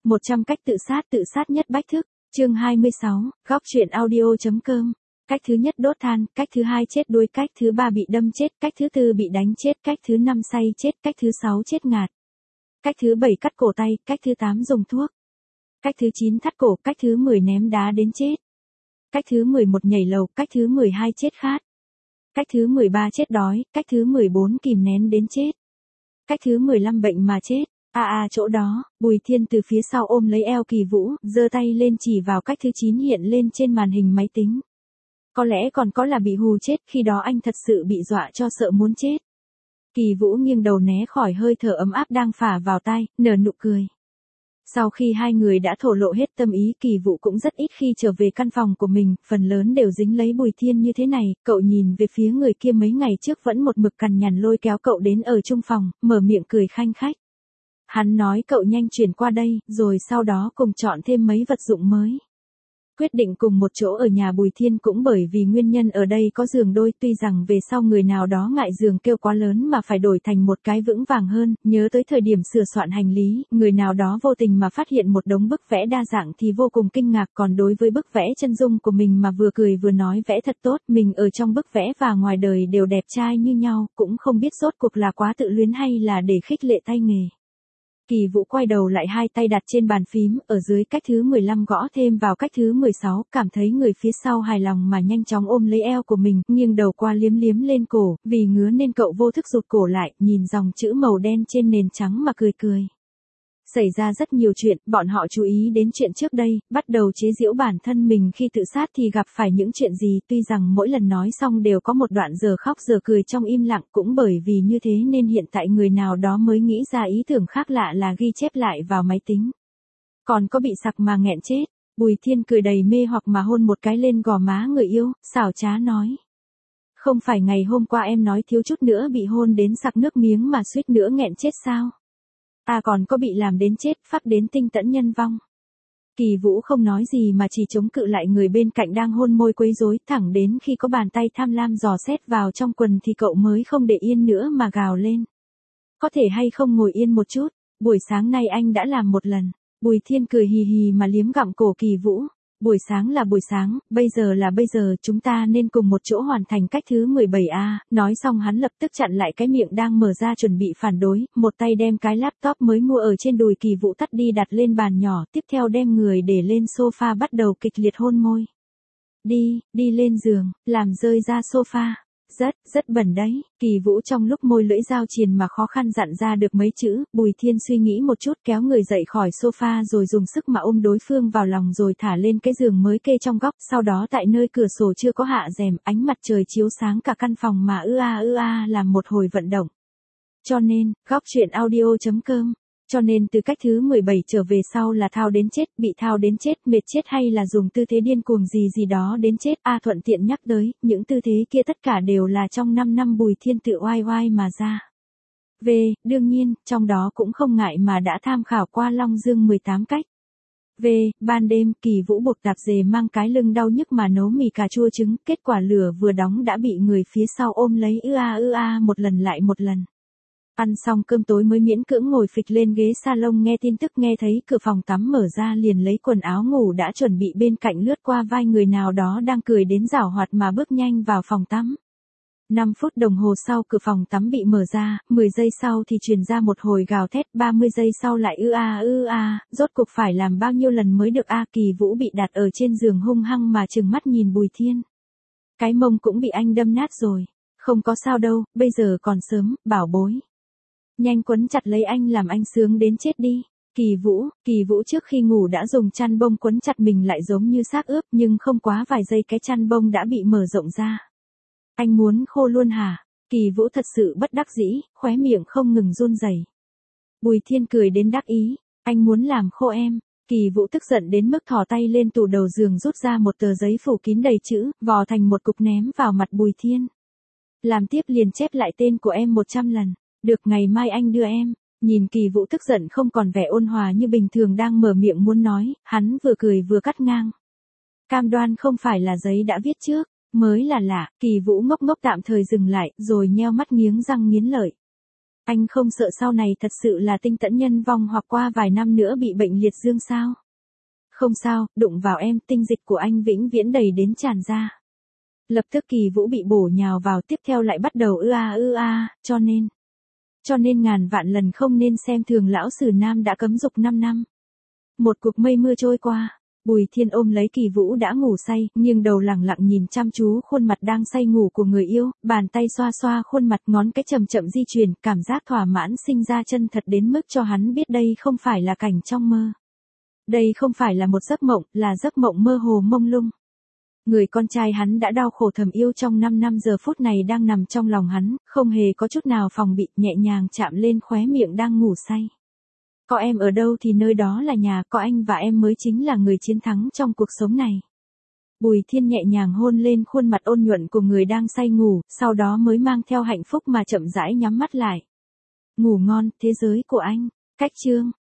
100 cách tự sát nhất bách thức, chương 26, góc truyện audio.com. Cách thứ nhất đốt than, cách thứ hai chết đuối, cách thứ ba bị đâm chết, cách thứ tư bị đánh chết, cách thứ năm say chết, cách thứ sáu chết ngạt. Cách thứ bảy cắt cổ tay, cách thứ 8 dùng thuốc. Cách thứ 9 thắt cổ, cách thứ 10 ném đá đến chết. Cách thứ 11 nhảy lầu, cách thứ 12 chết khát. Cách thứ 13 chết đói, cách thứ 14 kìm nén đến chết. Cách thứ 15 bệnh mà chết. Chỗ đó, Bùi Thiên từ phía sau ôm lấy eo Kỳ Vũ, giơ tay lên chỉ vào cách thứ 9 hiện lên trên màn hình máy tính. Có lẽ còn có là bị hù chết, khi đó anh thật sự bị dọa cho sợ muốn chết. Kỳ Vũ nghiêng đầu né khỏi hơi thở ấm áp đang phả vào tai, nở nụ cười. Sau khi hai người đã thổ lộ hết tâm ý, Kỳ Vũ cũng rất ít khi trở về căn phòng của mình, phần lớn đều dính lấy Bùi Thiên như thế này. Cậu nhìn về phía người kia mấy ngày trước vẫn một mực cằn nhằn lôi kéo cậu đến ở chung phòng, mở miệng cười khanh khách. Hắn nói cậu nhanh chuyển qua đây, rồi sau đó cùng chọn thêm mấy vật dụng mới. Quyết định cùng một chỗ ở nhà Bùi Thiên cũng bởi vì nguyên nhân ở đây có giường đôi, tuy rằng về sau người nào đó ngại giường kêu quá lớn mà phải đổi thành một cái vững vàng hơn, nhớ tới thời điểm sửa soạn hành lý, người nào đó vô tình mà phát hiện một đống bức vẽ đa dạng thì vô cùng kinh ngạc, còn đối với bức vẽ chân dung của mình mà vừa cười vừa nói vẽ thật tốt, mình ở trong bức vẽ và ngoài đời đều đẹp trai như nhau, cũng không biết rốt cuộc là quá tự luyến hay là để khích lệ tay nghề. Kỳ Vũ quay đầu lại, hai tay đặt trên bàn phím, ở dưới cách thứ 15 gõ thêm vào cách thứ 16, cảm thấy người phía sau hài lòng mà nhanh chóng ôm lấy eo của mình, nghiêng đầu qua liếm liếm lên cổ, vì ngứa nên cậu vô thức rụt cổ lại, nhìn dòng chữ màu đen trên nền trắng mà cười cười. Xảy ra rất nhiều chuyện, bọn họ chú ý đến chuyện trước đây, bắt đầu chế giễu bản thân mình khi tự sát thì gặp phải những chuyện gì, tuy rằng mỗi lần nói xong đều có một đoạn giờ khóc giờ cười trong im lặng, cũng bởi vì như thế nên hiện tại người nào đó mới nghĩ ra ý tưởng khác lạ là ghi chép lại vào máy tính. Còn có bị sặc mà nghẹn chết. Bùi Thiên cười đầy mê hoặc mà hôn một cái lên gò má người yêu, xảo trá nói. Không phải ngày hôm qua em nói thiếu chút nữa bị hôn đến sặc nước miếng mà suýt nữa nghẹn chết sao? Còn có bị làm đến chết, phát đến tinh tẫn nhân vong. Kỳ Vũ không nói gì mà chỉ chống cự lại người bên cạnh đang hôn môi quấy rối, thẳng đến khi có bàn tay tham lam dò xét vào trong quần thì cậu mới không để yên nữa mà gào lên. Có thể hay không ngồi yên một chút, buổi sáng nay anh đã làm một lần. Bùi Thiên cười hì hì mà liếm gặm cổ Kỳ Vũ. Buổi sáng là buổi sáng, bây giờ là bây giờ, chúng ta nên cùng một chỗ hoàn thành cách thứ 17A, nói xong hắn lập tức chặn lại cái miệng đang mở ra chuẩn bị phản đối, một tay đem cái laptop mới mua ở trên đùi Kỳ Vũ tắt đi đặt lên bàn nhỏ, tiếp theo đem người để lên sofa bắt đầu kịch liệt hôn môi. Đi lên giường, làm rơi ra sofa. Rất bẩn đấy. Kỳ Vũ trong lúc môi lưỡi giao triền mà khó khăn dặn ra được mấy chữ, Bùi Thiên suy nghĩ một chút kéo người dậy khỏi sofa rồi dùng sức mà ôm đối phương vào lòng rồi thả lên cái giường mới kê trong góc, sau đó tại nơi cửa sổ chưa có hạ rèm, ánh mặt trời chiếu sáng cả căn phòng mà làm một hồi vận động. Cho nên, góc truyện audio.com. Cho nên từ cách thứ 17 trở về sau là thao đến chết, bị thao đến chết, mệt chết hay là dùng tư thế điên cuồng gì đó đến chết. Thuận tiện nhắc tới, những tư thế kia tất cả đều là trong 5 năm Bùi Thiên tự oai mà ra. Đương nhiên, trong đó cũng không ngại mà đã tham khảo qua Long Dương 18 cách. Ban đêm, Kỳ Vũ buộc tạp dề mang cái lưng đau nhức mà nấu mì cà chua trứng, kết quả lửa vừa đóng đã bị người phía sau ôm lấy một lần lại một lần. Ăn xong cơm tối mới miễn cưỡng ngồi phịch lên ghế salon nghe tin tức, nghe thấy cửa phòng tắm mở ra liền lấy quần áo ngủ đã chuẩn bị bên cạnh lướt qua vai người nào đó đang cười đến giảo hoạt mà bước nhanh vào phòng tắm. 5 phút đồng hồ sau cửa phòng tắm bị mở ra, 10 giây sau thì truyền ra một hồi gào thét, 30 giây sau lại rốt cuộc phải làm bao nhiêu lần mới được Kỳ Vũ bị đặt ở trên giường hung hăng mà trừng mắt nhìn Bùi Thiên. Cái mông cũng bị anh đâm nát rồi. Không có sao đâu, bây giờ còn sớm, bảo bối. Nhanh quấn chặt lấy anh làm anh sướng đến chết đi. Kỳ Vũ trước khi ngủ đã dùng chăn bông quấn chặt mình lại giống như xác ướp, nhưng không quá vài giây cái chăn bông đã bị mở rộng ra. Anh muốn khô luôn hả? Kỳ Vũ thật sự bất đắc dĩ, khóe miệng không ngừng run rẩy. Bùi Thiên cười đến đắc ý, anh muốn làm khô em. Kỳ Vũ tức giận đến mức thò tay lên tủ đầu giường rút ra một tờ giấy phủ kín đầy chữ, vò thành một cục ném vào mặt Bùi Thiên. Làm tiếp liền chép lại tên của em 100 lần. Được, ngày mai anh đưa em. Nhìn Kỳ Vũ tức giận không còn vẻ ôn hòa như bình thường đang mở miệng muốn nói, hắn vừa cười vừa cắt ngang. Cam đoan không phải là giấy đã viết trước, mới là lạ. Kỳ Vũ ngốc tạm thời dừng lại, rồi nheo mắt nghiến răng nghiến lợi. Anh không sợ sau này thật sự là tinh tẫn nhân vong hoặc qua vài năm nữa bị bệnh liệt dương sao? Không sao, đụng vào em, tinh dịch của anh vĩnh viễn đầy đến tràn ra. Lập tức Kỳ Vũ bị bổ nhào vào, tiếp theo lại bắt đầu ư a, cho nên ngàn vạn lần không nên xem thường lão sử nam đã cấm dục 5 năm. Một cuộc mây mưa trôi qua, Bùi Thiên ôm lấy Kỳ Vũ đã ngủ say, nhưng đầu lẳng lặng nhìn chăm chú khuôn mặt đang say ngủ của người yêu, bàn tay xoa xoa khuôn mặt, ngón cái chậm chậm di chuyển, cảm giác thỏa mãn sinh ra chân thật đến mức cho hắn biết đây không phải là cảnh trong mơ. Đây không phải là một giấc mộng, là giấc mộng mơ hồ mông lung. Người con trai hắn đã đau khổ thầm yêu trong 5 năm giờ phút này đang nằm trong lòng hắn, không hề có chút nào phòng bị, nhẹ nhàng chạm lên khóe miệng đang ngủ say. Có em ở đâu thì nơi đó là nhà, có anh và em mới chính là người chiến thắng trong cuộc sống này. Bùi Thiên nhẹ nhàng hôn lên khuôn mặt ôn nhuận của người đang say ngủ, sau đó mới mang theo hạnh phúc mà chậm rãi nhắm mắt lại. Ngủ ngon, thế giới của anh. Cách chương